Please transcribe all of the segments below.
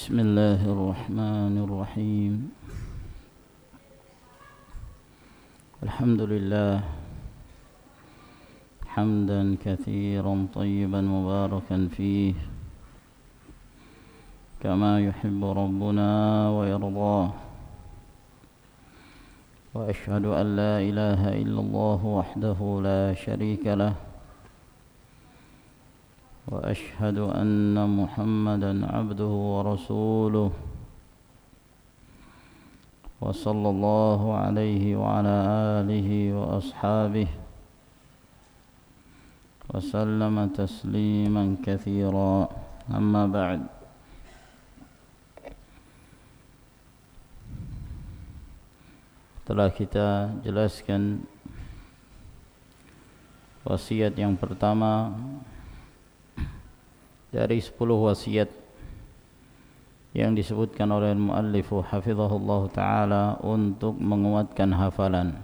بسم الله الرحمن الرحيم الحمد لله حمدا كثيرا طيبا مباركا فيه كما يحب ربنا ويرضاه وأشهد أن لا إله إلا الله وحده لا شريك له وأشهد أن محمدا عبده ورسوله وصلى الله عليه وعلى آله وأصحابه وسلم تسليما كثيرا أما بعد telah kita jelaskan wasiat yang pertama dari 10 wasiat yang disebutkan oleh muallif hafizahullah taala untuk menguatkan hafalan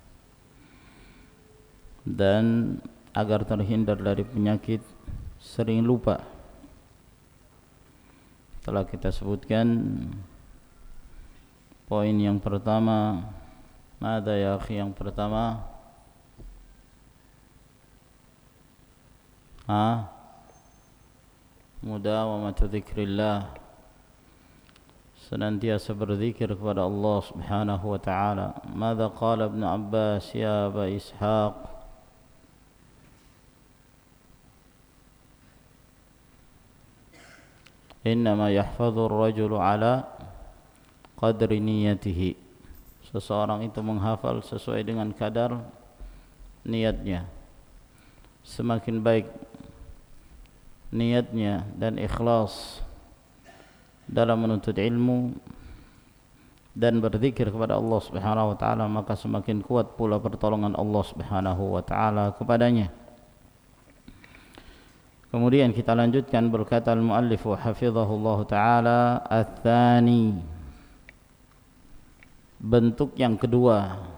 dan agar terhindar dari penyakit sering lupa. Telah kita sebutkan poin yang pertama, ada ya akhi yang pertama? Mudawamatu dzikrillah, senantiasa berzikir kepada Allah Subhanahu wa taala. Madza qala Ibnu Abbas ya Aba Ishaq? Innama yahfadhu ar-rajulu ala qadri niyatihi. Seseorang itu menghafal sesuai dengan kadar niatnya. Semakin baik niatnya dan ikhlas dalam menuntut ilmu dan berzikir kepada Allah Subhanahu wa taala, maka semakin kuat pula pertolongan Allah Subhanahu wa taala kepadanya. Kemudian kita lanjutkan, berkata al-muallif hafizahullah taala, ats-tsani, bentuk yang kedua,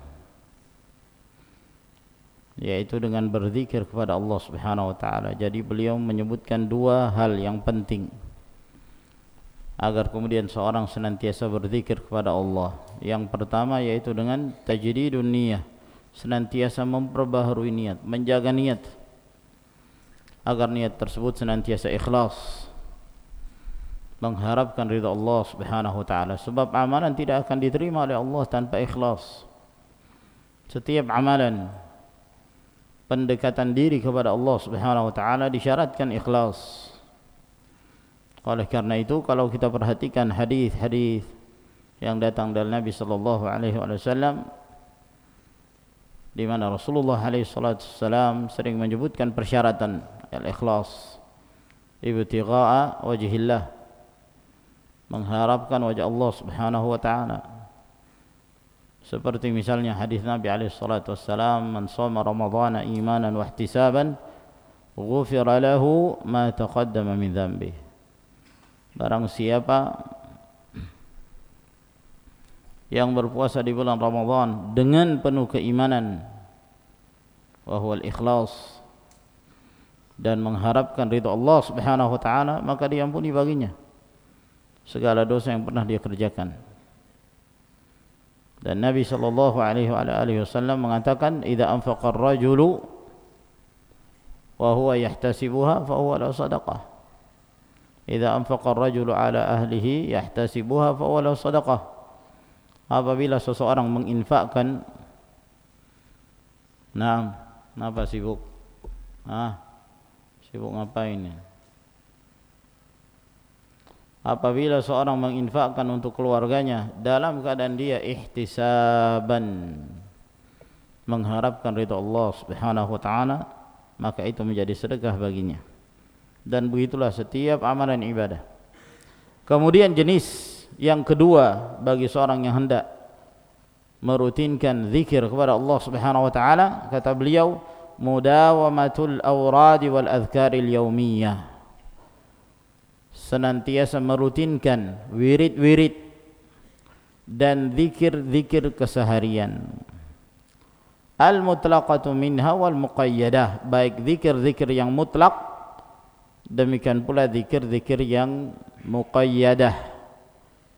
yaitu dengan berzikir kepada Allah Subhanahu wa taala. Jadi beliau menyebutkan dua hal yang penting agar kemudian seorang senantiasa berzikir kepada Allah. Yang pertama yaitu dengan tajdidun niyah, senantiasa memperbaharui niat, menjaga niat agar niat tersebut senantiasa ikhlas, mengharapkan ridha Allah Subhanahu wa taala. Sebab amalan tidak akan diterima oleh Allah tanpa ikhlas. Setiap amalan pendekatan diri kepada Allah Subhanahu wa taala disyaratkan ikhlas. Oleh karena itu, kalau kita perhatikan hadis-hadis yang datang dari Nabi sallallahu alaihi wasallam, di mana Rasulullah alaihi wasallam sering menyebutkan persyaratan al-ikhlas, ibtigha'a wajhillah, mengharapkan wajah Allah Subhanahu wa taala. Seperti misalnya hadis Nabi alaihi salatu wassalam, man shoma ramadhana imanan wa ihtisaban ghufira lahu ma taqaddama min dhanbi. Barang siapa yang berpuasa di bulan Ramadan dengan penuh keimanan, wa huwa al-ikhlas, dan mengharapkan ridha Allah Subhanahu wa taala, maka diampuni baginya segala dosa yang pernah dia kerjakan. Dan Nabi sallallahu alaihi wasallam mengatakan, idza anfaqa ar-rajulu wa huwa yahtasibuha fa huwa la sadaqah. Idza anfaqa ar-rajulu ala ahlihi yahtasibuha fa huwa la sadaqah. Apabila seseorang menginfakkan, kenapa sibuk? Sibuk ngapain? Apabila seorang menginfakkan untuk keluarganya dalam keadaan dia ihtisaban, mengharapkan ridha Allah Subhanahu wa taala, maka itu menjadi sedekah baginya. Dan begitulah setiap amalan ibadah. Kemudian jenis yang kedua bagi seorang yang hendak merutinkan zikir kepada Allah Subhanahu wa taala, kata beliau, mudawamatul awradi wal adhkaril yaumiyah, senantiasa merutinkan wirid-wirid dan zikir-zikir keseharian. Al-mutlaqatu minha wal muqayyadah, baik zikir-zikir yang mutlak, demikian pula zikir-zikir yang muqayyadah,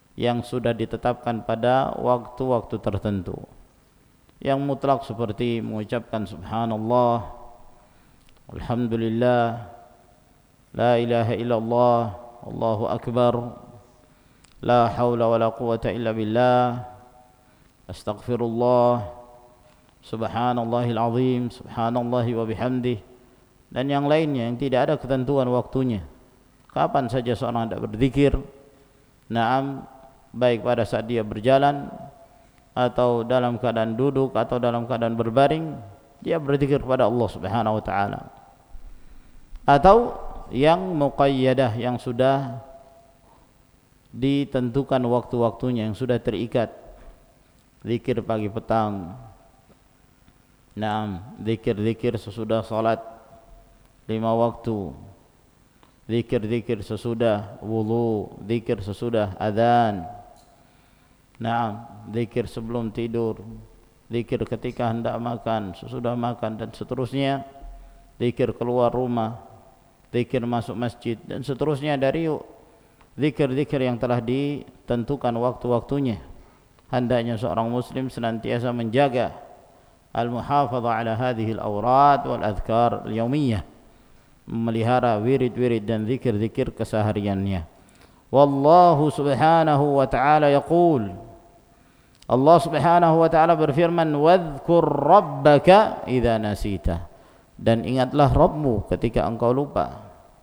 yang sudah ditetapkan pada waktu-waktu tertentu. Yang mutlak seperti mengucapkan subhanallah, alhamdulillah, la ilaha illallah, Allahu akbar, la haula wala quwata illa billah, astaghfirullah, subhanallahil azim, subhanallahi wa bihamdih, dan yang lainnya yang tidak ada ketentuan waktunya. Kapan saja seorang hendak berzikir, naam, baik pada saat dia berjalan atau dalam keadaan duduk atau dalam keadaan berbaring, dia berzikir kepada Allah Subhanahu wa taala. Atau yang muqayyadah, yang sudah ditentukan waktu-waktunya, yang sudah terikat. Zikir pagi petang. Naam, zikir-zikir sesudah salat 5 waktu. Zikir-zikir sesudah wudu, zikir sesudah azan. Naam, zikir sebelum tidur, zikir ketika hendak makan, sesudah makan, dan seterusnya. Zikir keluar rumah, zikir masuk masjid, dan seterusnya dari zikir-zikir yang telah ditentukan waktu-waktunya. Hendaknya seorang muslim senantiasa menjaga al-muhafadhah ala hadhihi al-awrad wal adhkar al-yawmiyah, memelihara wirid-wirid dan zikir-zikir kesehariannya. Wallahu subhanahu wa ta'ala yaqul, Allah subhanahu wa ta'ala berfirman, wadhkur rabbaka idza nasita, dan ingatlah Rabbmu ketika engkau lupa.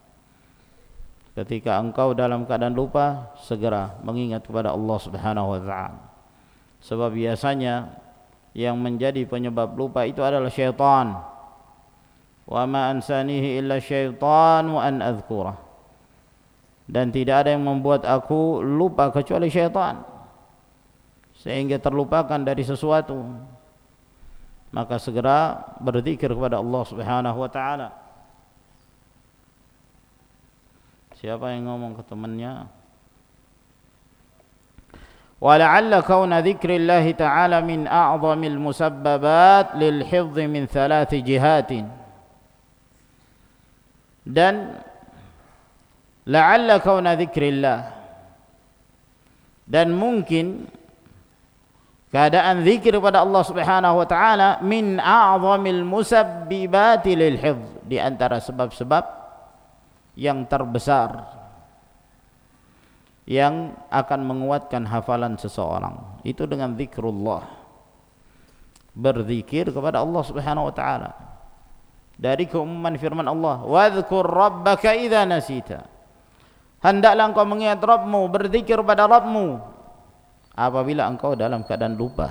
Ketika engkau dalam keadaan lupa, segera mengingat kepada Allah subhanahu wa ta'ala. Sebab biasanya yang menjadi penyebab lupa itu adalah syaitan. Wa ma ansanihi illa syaitan wa an adhkurah, dan tidak ada yang membuat aku lupa kecuali syaitan, sehingga terlupakan dari sesuatu. Maka segera berzikir kepada Allah subhanahu wa ta'ala. Siapa yang ngomong ke temannya? وَلَعَلَّ كَوْنَ ذِكْرِ اللَّهِ تَعَالَى مِنْ أَعْظَمِ الْمُسَبَّبَاتِ لِلْحِفْظِ مِنْ 3 جِهَاتٍ. Dan لَعَلَّ كَوْنَ ذِكْرِ اللَّهِ, dan mungkin keadaan zikir kepada Allah subhanahu wa ta'ala min a'zamil musabbibati lil hifz, di antara sebab-sebab yang terbesar yang akan menguatkan hafalan seseorang itu dengan zikrullah, berzikir kepada Allah subhanahu wa ta'ala. Dari keumuman firman Allah, wadhkur rabbaka idza nasita, hendaklah engkau mengingat Rabbmu, berzikir kepada Rabbmu apabila engkau dalam keadaan lupa.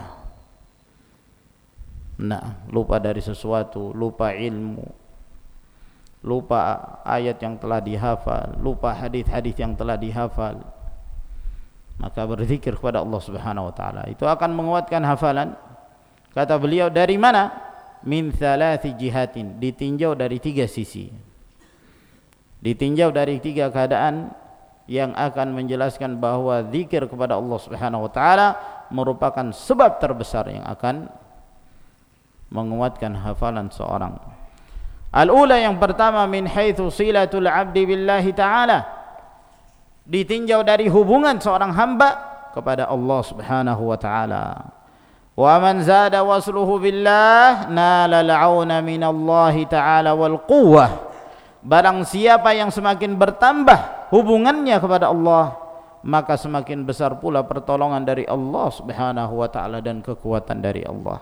Nah, lupa dari sesuatu, lupa ilmu, lupa ayat yang telah dihafal, lupa hadis-hadis yang telah dihafal, maka berzikir kepada Allah subhanahu wa ta'ala itu akan menguatkan hafalan. Kata beliau, dari mana? Min 3 jihatin, ditinjau dari 3 sisi, ditinjau dari 3 keadaan yang akan menjelaskan bahwa zikir kepada Allah subhanahu wa ta'ala merupakan sebab terbesar yang akan menguatkan hafalan seorang. Al-ula, yang pertama, min haitsu silatul abdi billahi ta'ala, ditinjau dari hubungan seorang hamba kepada Allah subhanahu wa ta'ala. Wa man zada wasluhu billah nala al-auna minallahi ta'ala wal quwwah, barang siapa yang semakin bertambah hubungannya kepada Allah, maka semakin besar pula pertolongan dari Allah subhanahu wa ta'ala dan kekuatan dari Allah.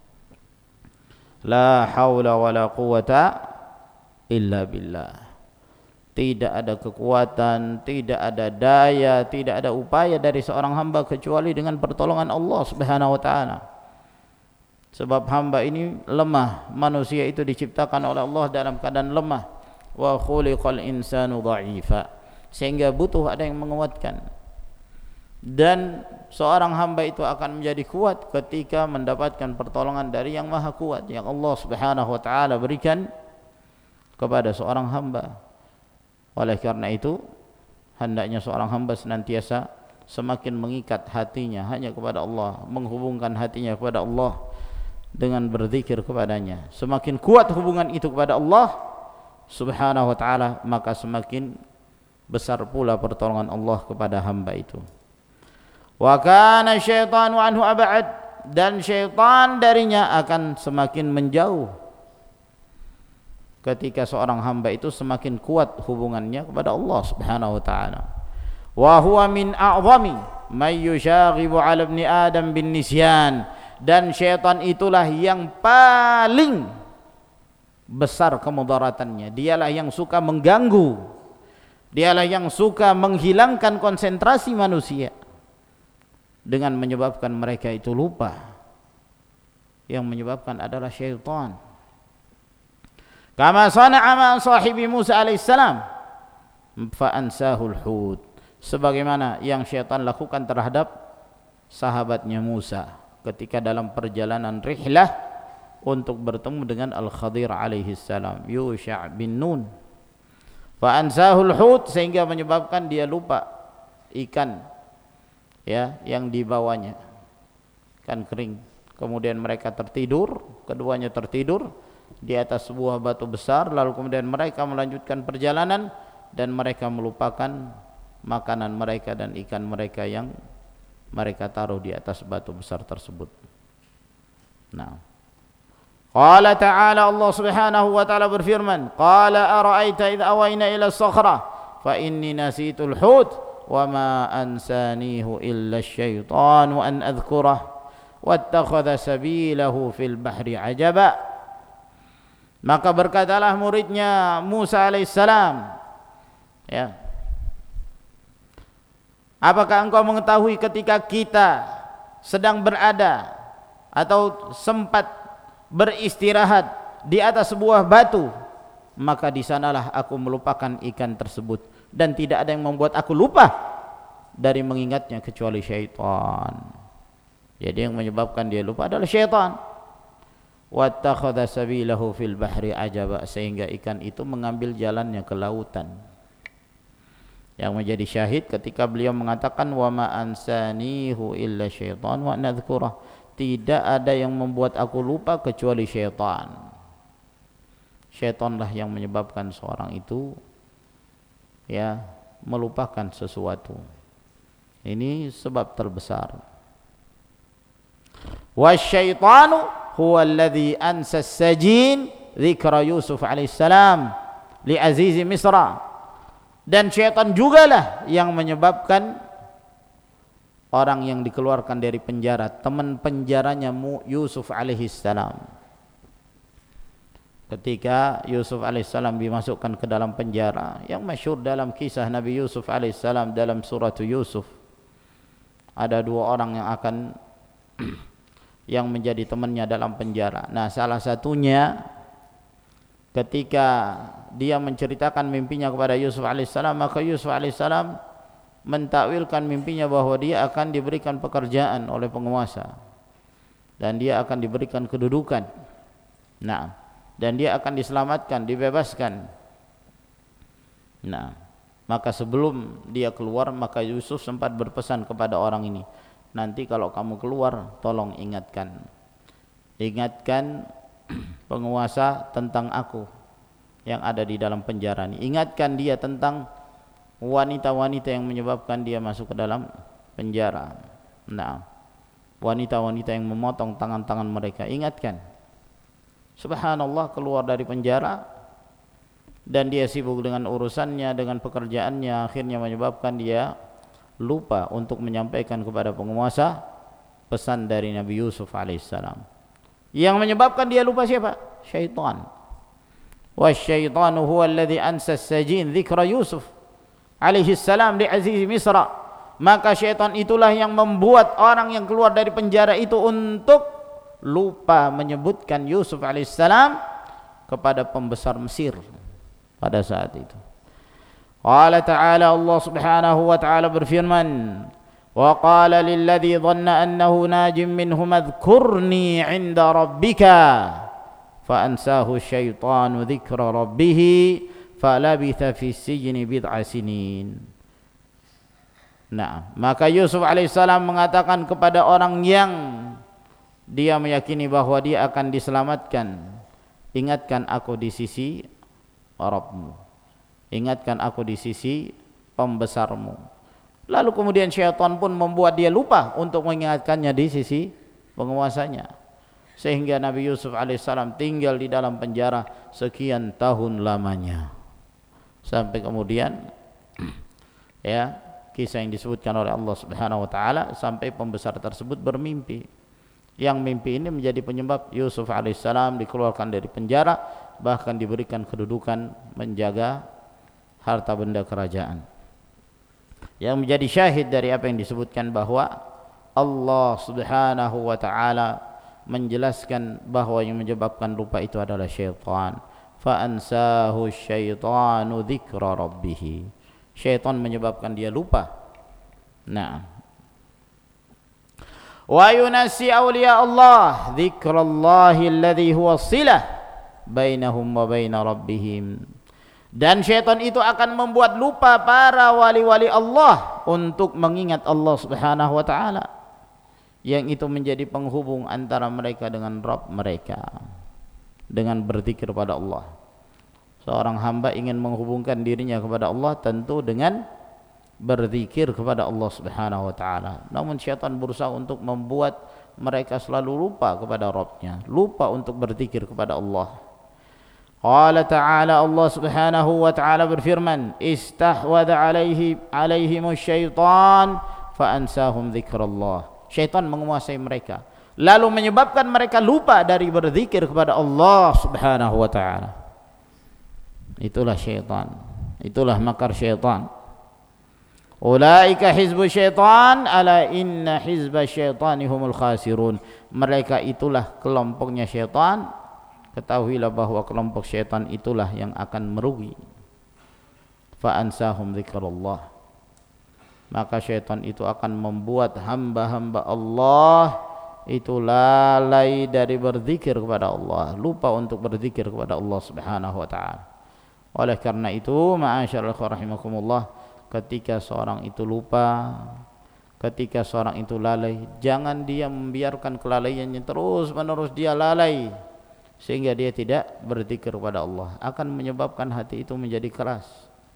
La haula wa la quwata illa billah. Tidak ada kekuatan, tidak ada daya, tidak ada upaya dari seorang hamba kecuali dengan pertolongan Allah subhanahu wa ta'ala. Sebab hamba ini lemah, manusia itu diciptakan oleh Allah dalam keadaan lemah. Wa khuliqal insanu dha'ifa, sehingga butuh ada yang menguatkan. Dan seorang hamba itu akan menjadi kuat ketika mendapatkan pertolongan dari yang maha kuat, yang Allah subhanahu wa ta'ala berikan kepada seorang hamba. Oleh karena itu, hendaknya seorang hamba senantiasa semakin mengikat hatinya hanya kepada Allah, menghubungkan hatinya kepada Allah dengan berzikir kepadanya. Semakin kuat hubungan itu kepada Allah subhanahu wa ta'ala, maka semakin besar pula pertolongan Allah kepada hamba itu. Wa kana syaitanu anhu ab'ad, dan syaitan darinya akan semakin menjauh. Ketika seorang hamba itu semakin kuat hubungannya kepada Allah Subhanahu wa taala. Wa huwa min a'zami may yushaghibu 'ala ibni Adam bin nisyan, dan syaitan itulah yang paling besar kemudaratannya. Dialah yang suka mengganggu, dialah yang suka menghilangkan konsentrasi manusia dengan menyebabkan mereka itu lupa. Yang menyebabkan adalah syaitan. Kama sana'a ma sahibi Musa alaihissalam fa ansahul hud, sebagaimana yang syaitan lakukan terhadap sahabatnya Musa ketika dalam perjalanan rihlah untuk bertemu dengan Al-Khadir alaihissalam, Yusha' bin Nun. Fa ansahul hud, sehingga menyebabkan dia lupa ikan ya yang dibawanya, ikan kering. Kemudian mereka tertidur, keduanya tertidur di atas sebuah batu besar, lalu kemudian mereka melanjutkan perjalanan dan mereka melupakan makanan mereka dan ikan mereka yang mereka taruh di atas batu besar tersebut. Nah, qala ta'ala, Allah Subhanahu wa ta'ala berfirman, qala ara'aita idh awayna ila as-sakhra fa inni nasitul hut wa ma ansanihu illa asy-syaitanu an adhkurah wattakhadha sabilahu fil bahri ajaba. Maka berkatalah muridnya Musa alaihissalam, ya, apakah engkau mengetahui ketika kita sedang berada atau sempat beristirahat di atas sebuah batu, maka di sanalah aku melupakan ikan tersebut, dan tidak ada yang membuat aku lupa dari mengingatnya kecuali syaitan. Jadi yang menyebabkan dia lupa adalah syaitan. Wattakhadha sabilahu fil bahri ajaba, sehingga ikan itu mengambil jalannya ke lautan. Yang menjadi syahid ketika beliau mengatakan wa ma ansanihu illa syaitan wa nadhkurah, tidak ada yang membuat aku lupa kecuali syaitan. Syaitanlah yang menyebabkan seorang itu ya melupakan sesuatu. Ini sebab terbesar. Wasyaitanu huwa alladhi ansa as-sajin dzikra Yusuf alaihissalam li azizi Misra, dan syaitan jugalah yang menyebabkan orang yang dikeluarkan dari penjara, teman penjaranya Yusuf alaihissalam. Ketika Yusuf alaihissalam dimasukkan ke dalam penjara, yang masyhur dalam kisah Nabi Yusuf alaihissalam dalam surah Yusuf, ada dua orang yang akan yang menjadi temannya dalam penjara. Nah, salah satunya ketika dia menceritakan mimpinya kepada Yusuf alaihissalam, maka Yusuf alaihissalam mentakwilkan mimpinya bahwa dia akan diberikan pekerjaan oleh penguasa dan dia akan diberikan kedudukan. Nah, dan dia akan diselamatkan, dibebaskan. Nah, maka sebelum dia keluar, maka Yusuf sempat berpesan kepada orang ini, nanti kalau kamu keluar tolong ingatkan penguasa tentang aku yang ada di dalam penjara ini. Ingatkan dia tentang wanita-wanita yang menyebabkan dia masuk ke dalam penjara. Nah, wanita-wanita yang memotong tangan-tangan mereka, ingatkan. Subhanallah, keluar dari penjara dan dia sibuk dengan urusannya, dengan pekerjaannya, akhirnya menyebabkan dia lupa untuk menyampaikan kepada penguasa pesan dari Nabi Yusuf alaihissalam. Yang menyebabkan dia lupa siapa? Syaitan. Wasyaitanu huwa alladhi ansa as-sajin dzikra Yusuf alaihissalam li aziz Misra. Maka syaitan itulah yang membuat orang yang keluar dari penjara itu untuk lupa menyebutkan Yusuf alaihissalam kepada pembesar Mesir pada saat itu. Qala ta'ala, Allah Subhanahu wa ta'ala berfirman, wa qala lilladzi dhanna annahu najim minhum adhkurni 'inda rabbika fa ansahu syaitanu dzikra rabbih falabitha fis sijni bid'a sinin. Nah, maka Yusuf alaihissalam mengatakan kepada orang yang dia meyakini bahwa dia akan diselamatkan, ingatkan aku di sisi Rabbmu, ingatkan aku di sisi pembesarmu. Lalu kemudian syaitan pun membuat dia lupa untuk mengingatkannya di sisi penguasanya, sehingga Nabi Yusuf alaihissalam tinggal di dalam penjara sekian tahun lamanya, sampai kemudian ya, kisah yang disebutkan oleh Allah Subhanahu wa taala, sampai pembesar tersebut bermimpi, yang mimpi ini menjadi penyebab Yusuf alaihissalam dikeluarkan dari penjara, bahkan diberikan kedudukan menjaga harta benda kerajaan. Yang menjadi syahid dari apa yang disebutkan bahwa Allah Subhanahu wa taala menjelaskan bahwa yang menyebabkan lupa itu adalah syaitan. Fa ansahu syaitanu dzikra rabbih. Syaitan menyebabkan dia lupa. Nah. Wa yunasi awliya Allah dzikrallahi alladhi huwa silah bainahum wa baina rabbihim. Dan syaitan itu akan membuat lupa para wali-wali Allah untuk mengingat Allah Subhanahu wa taala, yang itu menjadi penghubung antara mereka dengan Rabb mereka, dengan berzikir pada Allah. Seorang hamba ingin menghubungkan dirinya kepada Allah tentu dengan berzikir kepada Allah Subhanahu wa taala. Namun syaitan berusaha untuk membuat mereka selalu lupa kepada Rabbnya, lupa untuk berzikir kepada Allah. Qala ta'ala, Allah Subhanahu wa ta'ala berfirman, istahwadha alaihimus syaitan fa ansahum dzikrallah. Syaitan menguasai mereka, lalu menyebabkan mereka lupa dari berzikir kepada Allah Subhanahu wa ta'ala. Itulah syaitan, itulah makar syaitan. Ulaika hizbu syaitan ala inna hizba syaitani humul khasirun. Mereka itulah kelompoknya syaitan. Ketahuilah bahwa kelompok syaitan itulah yang akan merugi. Fa ansahum dzikrullah. Maka syaitan itu akan membuat hamba-hamba Allah itu lalai dari berzikir kepada Allah, lupa untuk berzikir kepada Allah Subhanahu wa taala. Oleh karena itu, ma'asyiral rahimakumullah, ketika seorang itu lupa, ketika seorang itu lalai, jangan dia membiarkan kelalaiannya terus-menerus dia lalai sehingga dia tidak berzikir kepada Allah, akan menyebabkan hati itu menjadi keras.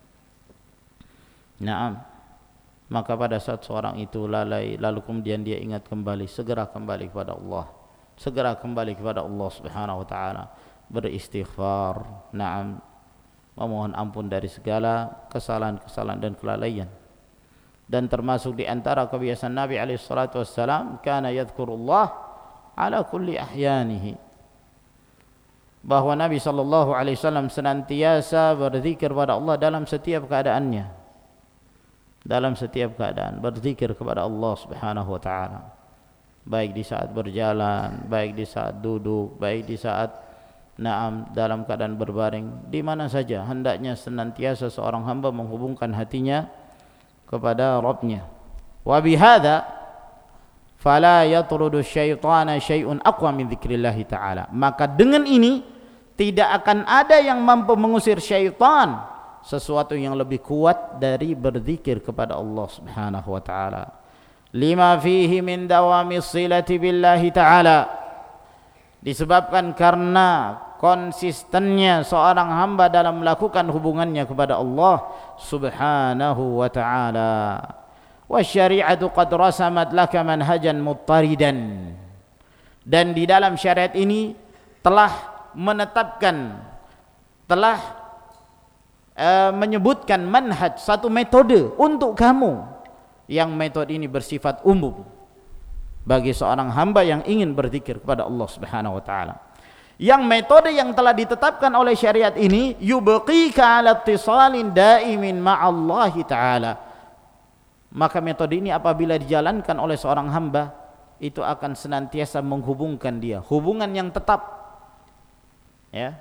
Naam. Maka pada saat seorang itu lalai, lalu kemudian dia ingat kembali, segera kembali kepada Allah, segera kembali kepada Allah Subhanahu wa taala, beristighfar, naam, memohon ampun dari segala kesalahan-kesalahan dan kelalaian. Dan termasuk di antara kebiasaan Nabi alaihi salatu wassalam, kana yadhkurullah ala kulli ahyanihi, bahwa Nabi sallallahu alaihi wasallam senantiasa berzikir kepada Allah dalam setiap keadaannya, dalam setiap keadaan berzikir kepada Allah Subhanahu wa taala, baik di saat berjalan, baik di saat duduk, baik di saat naam dalam keadaan berbaring, di mana saja hendaknya senantiasa seorang hamba menghubungkan hatinya kepada Rabbnya. Wa bihadza fala yatrudu syaitana syai'un aqwa min dzikrillah taala. Maka dengan ini tidak akan ada yang mampu mengusir syaitan sesuatu yang lebih kuat dari berzikir kepada Allah Subhanahu wa taala. Lima fihi min dawami silati billahi taala. Disebabkan karena konsistennya seorang hamba dalam melakukan hubungannya kepada Allah Subhanahu wa taala. Wasyari'atu qad rasamat laka manhajan muttaridan. Dan di dalam syariat ini telah menetapkan, telah menyebutkan manhaj, satu metode untuk kamu, yang metode ini bersifat umum bagi seorang hamba yang ingin berzikir kepada Allah Subhanahu wa taala. Yang metode yang telah ditetapkan oleh syariat ini yubqika 'ala ittisalin daimin ma'allahi taala. Maka metode ini apabila dijalankan oleh seorang hamba, itu akan senantiasa menghubungkan dia, hubungan yang tetap, ya,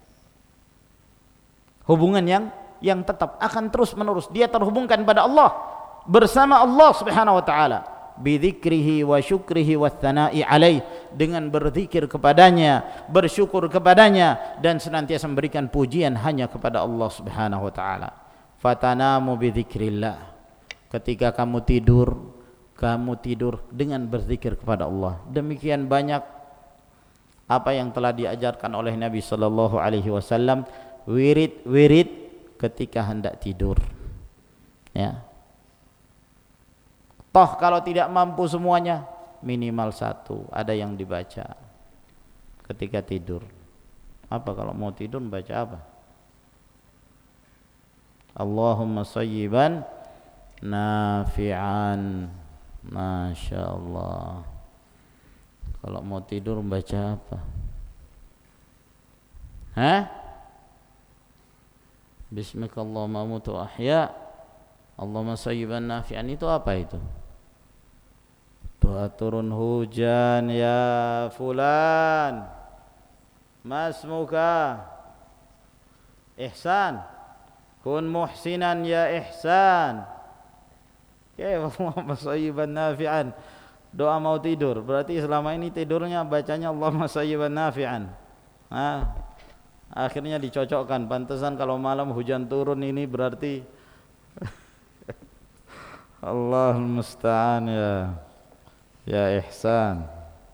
hubungan yang tetap, akan terus menerus dia terhubungkan pada Allah, bersama Allah Subhanahu wa taala, bidzikrihi wa syukrihi wa tsana'i alaih, dengan berzikir kepadanya, bersyukur kepadanya, dan senantiasa memberikan pujian hanya kepada Allah Subhanahu wa taala. Fatanamu bidzikrillah. Ketika kamu tidur dengan berzikir kepada Allah. Demikian banyak apa yang telah diajarkan oleh Nabi sallallahu alaihi wasallam, wirid ketika hendak tidur. Ya. Toh kalau tidak mampu semuanya, minimal satu ada yang dibaca ketika tidur. Apa kalau mau tidur baca apa? Allahumma sayyiban nafi'an. Masya Allah. Kalau mau tidur baca apa? Hah? Bismillahirrahmanirrahim amutu ahya. Allahumma sayyiban nafi'an itu apa itu? Doa turun hujan ya fulan. Masmuka Ihsan. Kun muhsinan ya Ihsan. Ya Allahumma sayyiban nafi'an. Doa mau tidur. Berarti selama ini tidurnya bacanya Allahumma sayyiban nafi'an. Akhirnya dicocokkan. Pantesan kalau malam hujan turun ini berarti Allahul musta'an ya Ihsan.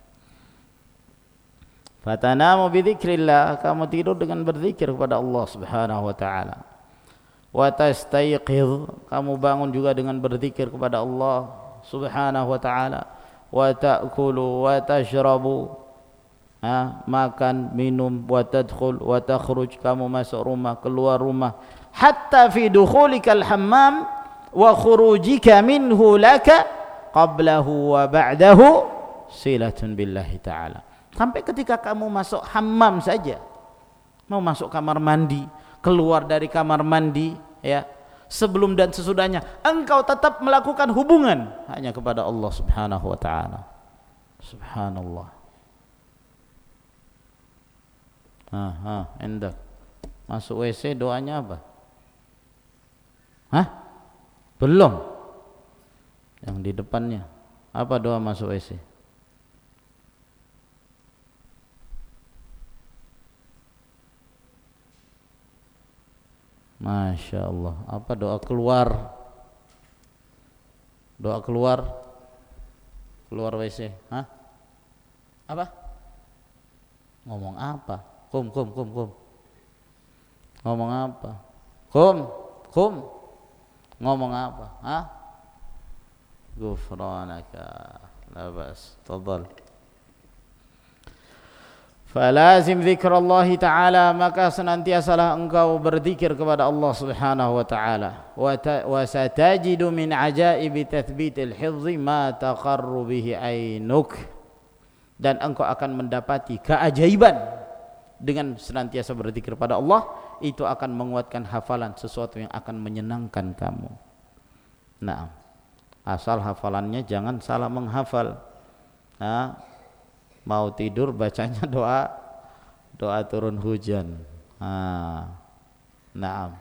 Fatanamu bidzikrillah, kamu tidur dengan berzikir kepada Allah Subhanahu wa taala. Wa tastayqidh, kamu bangun juga dengan berzikir kepada Allah Subhanahu wa taala. Wa ta'kulu wa tashrabu, makan, minum, wa tadkhul wa takhruj, kamu masuk rumah, keluar rumah, hatta fi dukhulikal hammam wa khurujika minhu laka qablahu wa ba'dahu silatun billahi ta'ala. Sampai ketika kamu masuk hammam saja, mau masuk kamar mandi, keluar dari kamar mandi, ya, sebelum dan sesudahnya engkau tetap melakukan hubungan hanya kepada Allah Subhanahu wa taala. Subhanallah. Endak. Masuk WC doanya apa? Belum. Yang di depannya. Apa doa masuk WC? Masya Allah. Apa doa keluar? Doa keluar? Keluar WC? Apa? Ngomong apa? Kum. Ngomong apa? Kum. Ngomong apa? Ghufranaka. La bas. Tafadhal. Falazim zikrallahi ta'ala, maka senantiasalah engkau berzikir kepada Allah Subhanahu wa ta'ala. Wa satajidu min ajaibi tathbitil hifzi ma taqarru bihi ainuk, dan engkau akan mendapati keajaiban dengan senantiasa berzikir pada Allah, itu akan menguatkan hafalan sesuatu yang akan menyenangkan kamu. Nah, asal hafalannya jangan salah menghafal. Mau tidur bacanya doa turun hujan. Naam.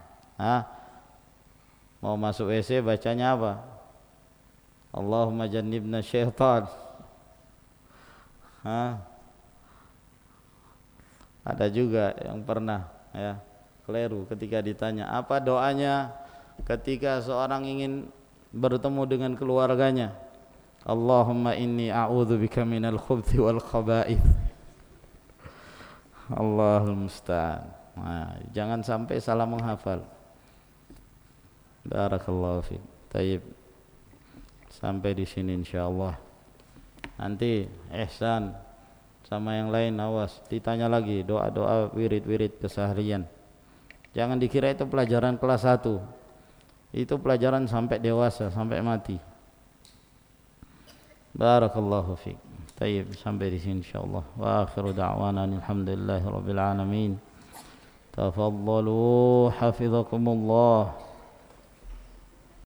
Mau masuk WC bacanya apa? Allahumma jannibna syaitan. Ada juga yang pernah keliru ketika ditanya apa doanya ketika seorang ingin bertemu dengan keluarganya. Allahumma inni a'udzubika minal khubuthi wal khaba'ith. Allahul musta'an. Jangan sampai salah menghafal. Barakallahu fiik. Tayyib. Sampai di sini insyaallah. Nanti Ihsan sama yang lain awas ditanya lagi doa-doa wirid-wirid keseharian. Jangan dikira itu pelajaran kelas 1. Itu pelajaran sampai dewasa, sampai mati. Barakallahu fiik. Tayyib, sampai di sini insyaallah. Wa akhiru da'wana alhamdulillahi rabbil alamin. Tafaddalu hafizakumullah.